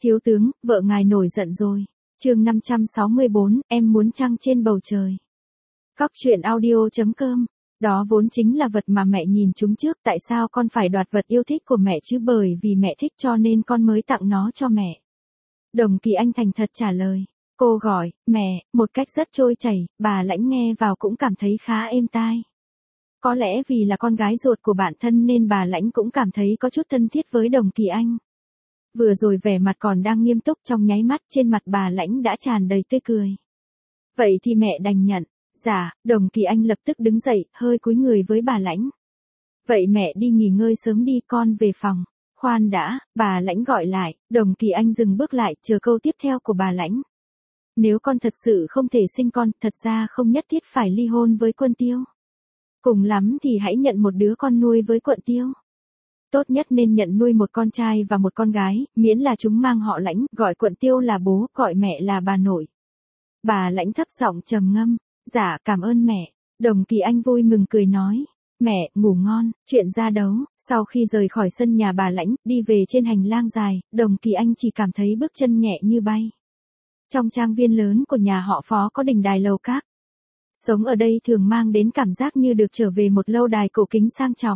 Thiếu tướng, vợ ngài nổi giận rồi. Chương 564, em muốn trăng trên bầu trời. Cóc truyện audio.com. Đó vốn chính là vật mà mẹ nhìn chúng trước, tại sao con phải đoạt vật yêu thích của mẹ chứ, bởi vì mẹ thích cho nên con mới tặng nó cho mẹ. Đồng Kỳ Anh thành thật trả lời. Cô gọi, mẹ, một cách rất trôi chảy, bà Lãnh nghe vào cũng cảm thấy khá êm tai. Có lẽ vì là con gái ruột của bạn thân nên bà Lãnh cũng cảm thấy có chút thân thiết với Đồng Kỳ Anh. Vừa rồi vẻ mặt còn đang nghiêm túc, trong nháy mắt trên mặt bà Lãnh đã tràn đầy tươi cười. Vậy thì mẹ đành nhận. Dạ, Đồng Kỳ Anh lập tức đứng dậy, hơi cúi người với bà Lãnh. Vậy mẹ đi nghỉ ngơi sớm đi, con về phòng. Khoan đã, bà Lãnh gọi lại. Đồng Kỳ Anh dừng bước lại, chờ câu tiếp theo của bà Lãnh. Nếu con thật sự không thể sinh con, thật ra không nhất thiết phải ly hôn với Quân Tiêu. Cùng lắm thì hãy nhận một đứa con nuôi với Quận Tiêu. Tốt nhất nên nhận nuôi một con trai và một con gái, miễn là chúng mang họ Lãnh, gọi Quận Tiêu là bố, gọi mẹ là bà nội. Bà Lãnh thấp giọng trầm ngâm. Dạ, cảm ơn mẹ. Đồng Kỳ Anh vui mừng cười nói. Mẹ, ngủ ngon, chuyện ra đấu. Sau khi rời khỏi sân nhà bà Lãnh, đi về trên hành lang dài, Đồng Kỳ Anh chỉ cảm thấy bước chân nhẹ như bay. Trong trang viên lớn của nhà họ Phó có đình đài lầu các. Sống ở đây thường mang đến cảm giác như được trở về một lâu đài cổ kính sang trọng.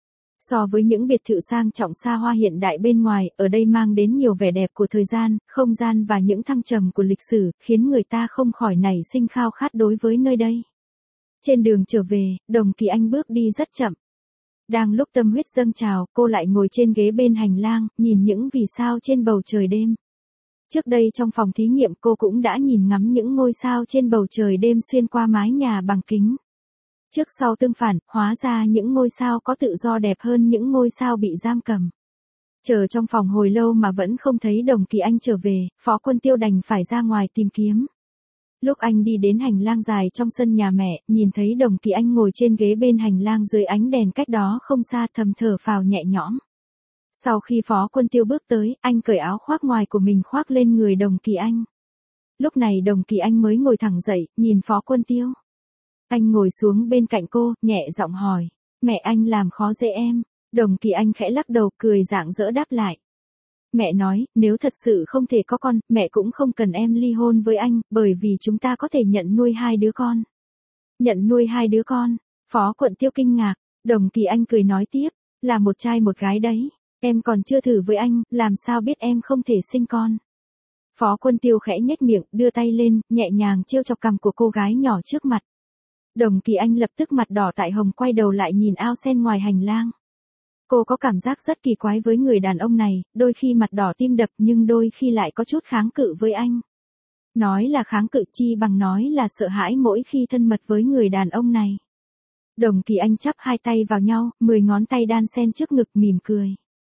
So với những biệt thự sang trọng xa hoa hiện đại bên ngoài, ở đây mang đến nhiều vẻ đẹp của thời gian, không gian và những thăng trầm của lịch sử, khiến người ta không khỏi nảy sinh khao khát đối với nơi đây. Trên đường trở về, Đồng Kỳ Anh bước đi rất chậm. Đang lúc tâm huyết dâng trào, cô lại ngồi trên ghế bên hành lang, nhìn những vì sao trên bầu trời đêm. Trước đây trong phòng thí nghiệm cô cũng đã nhìn ngắm những ngôi sao trên bầu trời đêm xuyên qua mái nhà bằng kính. Trước sau tương phản, hóa ra những ngôi sao có tự do đẹp hơn những ngôi sao bị giam cầm. Chờ trong phòng hồi lâu mà vẫn không thấy Đồng Kỳ Anh trở về, Phó Quân Tiêu đành phải ra ngoài tìm kiếm. Lúc anh đi đến hành lang dài trong sân nhà mẹ, nhìn thấy Đồng Kỳ Anh ngồi trên ghế bên hành lang dưới ánh đèn cách đó không xa, thầm thở phào nhẹ nhõm. Sau khi Phó Quân Tiêu bước tới, anh cởi áo khoác ngoài của mình khoác lên người Đồng Kỳ Anh. Lúc này Đồng Kỳ Anh mới ngồi thẳng dậy, nhìn Phó Quân Tiêu. Anh ngồi xuống bên cạnh cô, nhẹ giọng hỏi. Mẹ anh làm khó dễ em. Đồng Kỳ Anh khẽ lắc đầu, cười rạng rỡ đáp lại. Mẹ nói, nếu thật sự không thể có con, mẹ cũng không cần em ly hôn với anh, bởi vì chúng ta có thể nhận nuôi 2 đứa con. Nhận nuôi 2 đứa con. Phó Quận Tiêu kinh ngạc. Đồng Kỳ Anh cười nói tiếp, là một trai một gái đấy. Em còn chưa thử với anh, làm sao biết em không thể sinh con. Phó Quân Tiêu khẽ nhếch miệng, đưa tay lên, nhẹ nhàng trêu chọc cằm của cô gái nhỏ trước mặt. Đồng Kỳ Anh lập tức mặt đỏ tại hồng, quay đầu lại nhìn ao sen ngoài hành lang. Cô có cảm giác rất kỳ quái với người đàn ông này, đôi khi mặt đỏ tim đập nhưng đôi khi lại có chút kháng cự với anh. Nói là kháng cự chi bằng nói là sợ hãi mỗi khi thân mật với người đàn ông này. Đồng Kỳ Anh chắp 2 tay vào nhau, 10 ngón tay đan xen trước ngực mỉm cười.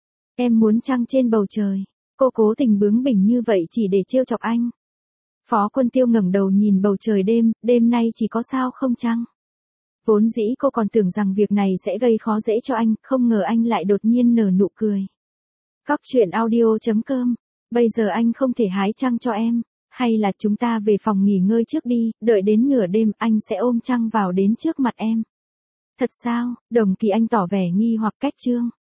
Em muốn trăng trên bầu trời. Cô cố tình bướng bỉnh như vậy chỉ để trêu chọc anh. Phó Quân Tiêu ngẩng đầu nhìn bầu trời đêm, đêm nay chỉ có sao không trăng. Vốn dĩ cô còn tưởng rằng việc này sẽ gây khó dễ cho anh, không ngờ anh lại đột nhiên nở nụ cười. Cóc truyện audio.com. Bây giờ anh không thể hái trăng cho em, hay là chúng ta về phòng nghỉ ngơi trước đi, đợi đến nửa đêm anh sẽ ôm trăng vào đến trước mặt em. Thật sao? Đồng Kỳ Anh tỏ vẻ nghi hoặc. Cách chương